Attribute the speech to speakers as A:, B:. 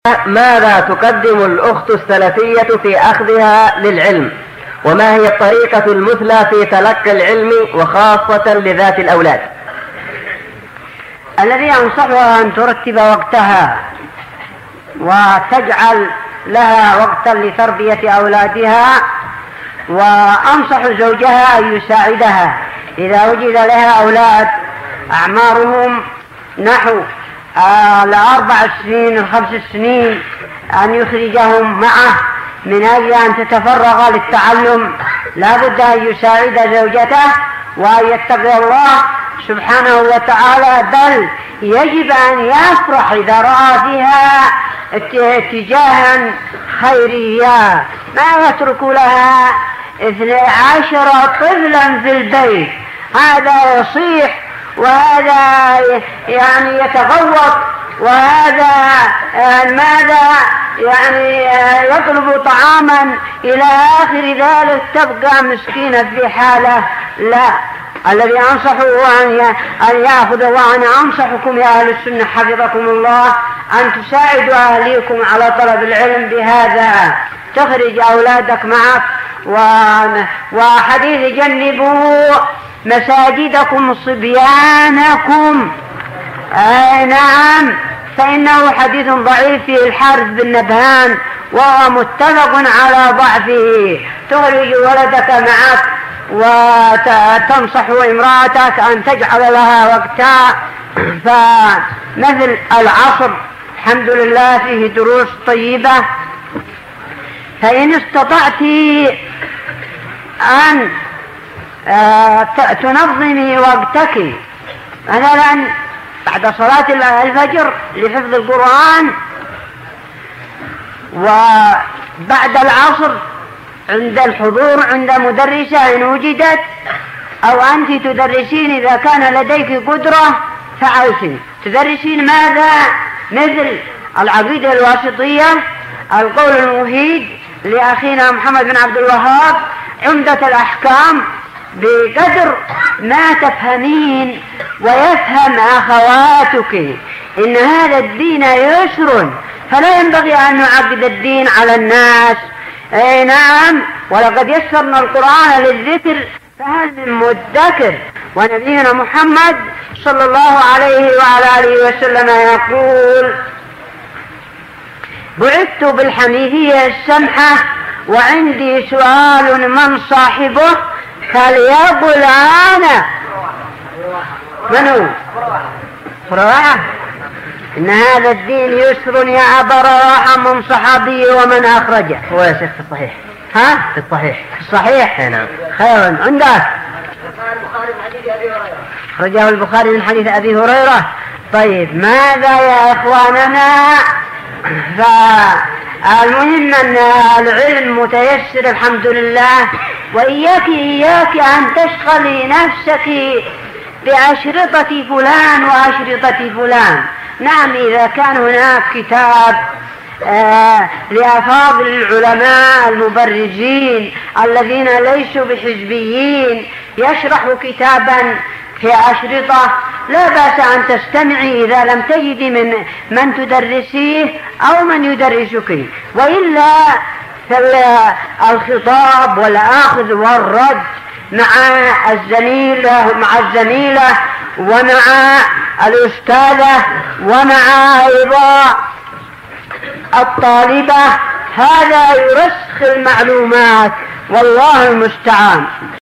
A: ماذا تقدم الأخت السلفية في أخذها للعلم؟ وما هي الطريقة المثلى في تلقي العلم وخاصة لذات الأولاد؟
B: الذي أنصحها أن ترتب وقتها وتجعل لها وقتا لتربية أولادها، وأنصح زوجها أن يساعدها إذا وجد لها أولاد أعمارهم نحو 4 سنين 5 سنين أن يخرجهم معه من أجل أن تتفرغ للتعلم. لا بد أن يساعد زوجته وأن يتقي الله سبحانه وتعالى، بل يجب أن يفرح إذا رأى فيها اتجاها خيريا، ما يترك لها 12 طفلا في البيت، هذا يصيح وهذا يعني يتغوط وهذا ماذا يعني يطلب طعاما إلى آخر ذلك، تبقى مسكينة في حالة. لا، الذي أنصحه أن يأخذ، وأنا أنصحكم يا أهل السنة حفظكم الله أن تساعدوا أهليكم على طلب العلم بهذا. تخرج أولادك معك، وحديث جنبوا مساجدكم صبيانكم. نعم، فإنه حديث ضعيف في الحارث بن نبهان وهو متفق على ضعفه. تخرج ولدك معك وتنصح امرأتك أن تجعل لها وقتا، فمثل العصر الحمد لله فيه دروس طيبة، فإن استطعت أن تنظمي وقتك مثلا بعد صلاة الفجر لحفظ القرآن، وبعد العصر عند الحضور عند مدرسة إن وجدت، أو أنت تدرسين إذا كان لديك قدرة فعلتي تدرسين ماذا؟ مثل العقيدة الواسطية، القول المفيد لأخينا محمد بن عبد الوهاب، عمدة الأحكام، بقدر ما تفهمين ويفهم أخواتك إن هذا الدين يسر، فلا ينبغي أن نعقد الدين على الناس. أي نعم، ولقد يسرنا القرآن للذكر فهل من مدكر. ونبينا محمد صلى الله عليه وعلى آله وسلم يقول: بعثت بالحنيفية السمحة وعندي سؤال من صاحبه فليقل أنا. من هو؟ رواحة. إن هذا الدين يسر يا أبا رواحة من صحابي ومن أخرجه.
A: هو يا شيخ في الصحيح.
B: ها؟
A: في الصحيح.
B: في الصحيح.
A: نعم.
B: خير. عندك رجاه البخاري من حديث أبي هريرة. طيب، ماذا يا إخواننا؟ فالمهم أن العلم متيسر الحمد لله، وإياك أن تشغلي نفسك بأشرطة فلان وأشرطة فلان. نعم، إذا كان هناك كتاب لأفاضل العلماء المبرزين الذين ليسوا بحزبيين يشرح كتابا في أشرطة، لا بأس أن تستمعي إذا لم تجدي من تدرسيه أو من يدرسك، وإلا فالخطاب والأخذ والرد مع الزميلة ومع الأستاذة ومع أيضا الطالبة، هذا يرسخ المعلومات، والله المستعان.